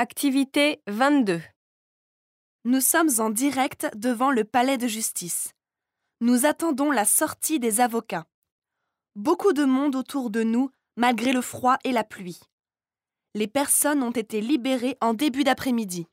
Activité 22. Nous sommes en direct devant le palais de justice. Nous attendons la sortie des avocats. Beaucoup de monde autour de nous, malgré le froid et la pluie. Les personnes ont été libérées en début d'après-midi.